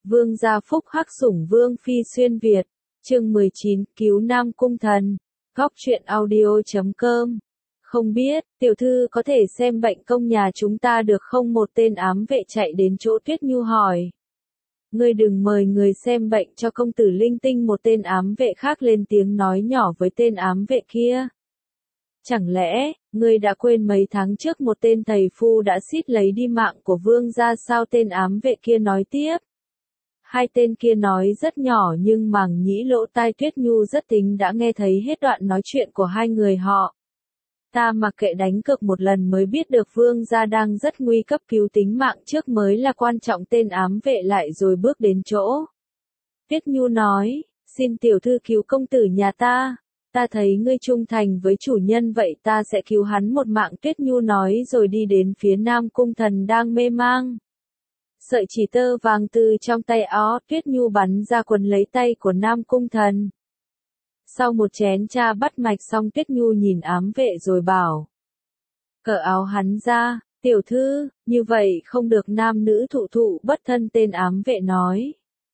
Vương gia phúc hắc sủng vương phi xuyên Việt. Chương 19, cứu Nam Cung Thần. Góc truyện audio.com. Không biết, tiểu thư có thể xem bệnh công nhà chúng ta được không? Một tên ám vệ chạy đến chỗ Tuyết Nhu hỏi. Ngươi đừng mời người xem bệnh cho công tử linh tinh. Một tên ám vệ khác lên tiếng nói nhỏ với tên ám vệ kia. Chẳng lẽ, ngươi đã quên mấy tháng trước một tên thầy phu đã suýt lấy đi mạng của vương gia sao? Tên ám vệ kia nói tiếp. Hai tên kia nói rất nhỏ nhưng màng nhĩ lỗ tai Tuyết Nhu rất tính đã nghe thấy hết đoạn nói chuyện của hai người họ. Ta mặc kệ đánh cược một lần mới biết được vương gia đang rất nguy cấp, cứu tính mạng trước mới là quan trọng. Tên ám vệ lại rồi bước đến chỗ. Tuyết Nhu nói, xin tiểu thư cứu công tử nhà ta. Ta thấy ngươi trung thành với chủ nhân vậy ta sẽ cứu hắn một mạng. Tuyết Nhu nói rồi đi đến phía Nam Cung Thần đang mê mang. Sợi chỉ tơ vàng từ trong tay áo Tuyết Nhu bắn ra quấn lấy tay của Nam Cung Thần. Sau một chén trà bắt mạch xong Tuyết Nhu nhìn ám vệ rồi bảo. Cởi áo hắn ra, tiểu thư, như vậy không được, nam nữ thụ thụ bất thân. Tên ám vệ nói.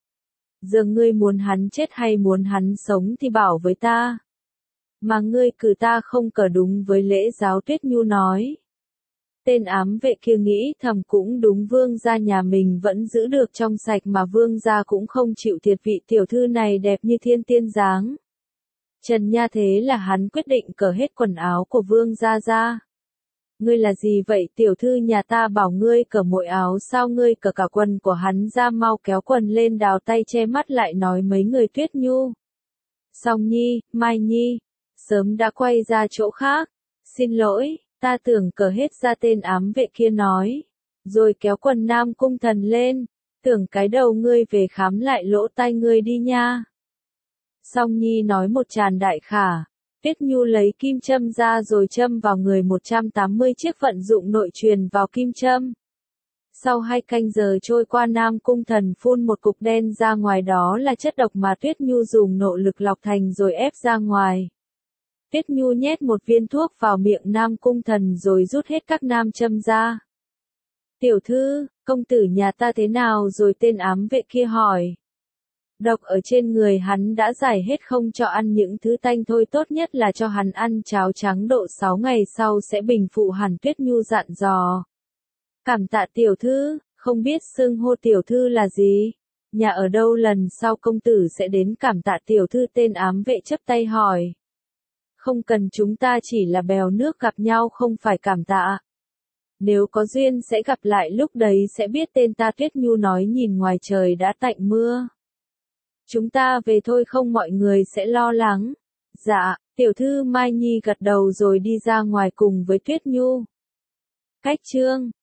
Giờ ngươi muốn hắn chết hay muốn hắn sống thì bảo với ta. Mà ngươi cử ta không cờ đúng với lễ giáo. Tuyết Nhu nói. Tên ám vệ kia nghĩ thầm cũng đúng, vương gia nhà mình vẫn giữ được trong sạch mà vương gia cũng không chịu thiệt. Vị tiểu thư này đẹp như thiên tiên dáng. Trần Nha, thế là hắn quyết định cởi hết quần áo của vương gia ra. Ngươi là gì vậy? Tiểu thư nhà ta bảo ngươi cởi mỗi áo sao? Ngươi cởi cả quần của hắn ra, mau kéo quần lên. Đào tay che mắt lại nói mấy người. Tuyết Nhu, Song Nhi, Mai Nhi sớm đã quay ra chỗ khác. Xin lỗi, ta tưởng cởi hết ra. Tên ám vệ kia nói, rồi kéo quần Nam Cung Thần lên. Tưởng cái đầu ngươi về khám lại lỗ tai ngươi đi nha. Song Nhi nói một tràn đại khả. Tuyết Nhu lấy kim châm ra rồi châm vào người 180 chiếc, vận dụng nội truyền vào kim châm. Sau 2 canh giờ trôi qua, Nam Cung Thần phun một cục đen ra ngoài, đó là chất độc mà Tuyết Nhu dùng nộ lực lọc thành rồi ép ra ngoài. Tuyết Nhu nhét một viên thuốc vào miệng Nam Cung Thần rồi rút hết các nam châm ra. Tiểu thư, công tử nhà ta thế nào rồi? Tên ám vệ kia hỏi. Độc ở trên người hắn đã giải hết, không cho ăn những thứ tanh thôi, tốt nhất là cho hắn ăn cháo trắng, độ 6 ngày sau sẽ bình phụ hẳn. Tuyết Nhu dặn dò. Cảm tạ tiểu thư, không biết xưng hô tiểu thư là gì? Nhà ở đâu? Lần sau công tử sẽ đến cảm tạ tiểu thư. Tên ám vệ chắp tay hỏi. Không cần, chúng ta chỉ là bèo nước gặp nhau, không phải cảm tạ. Nếu có duyên sẽ gặp lại, lúc đấy sẽ biết tên ta. Tuyết Nhu nói nhìn ngoài trời đã tạnh mưa. Chúng ta về thôi không mọi người sẽ lo lắng. Dạ, tiểu thư Mai Nhi gật đầu rồi đi ra ngoài cùng với Tuyết Nhu. Cách chương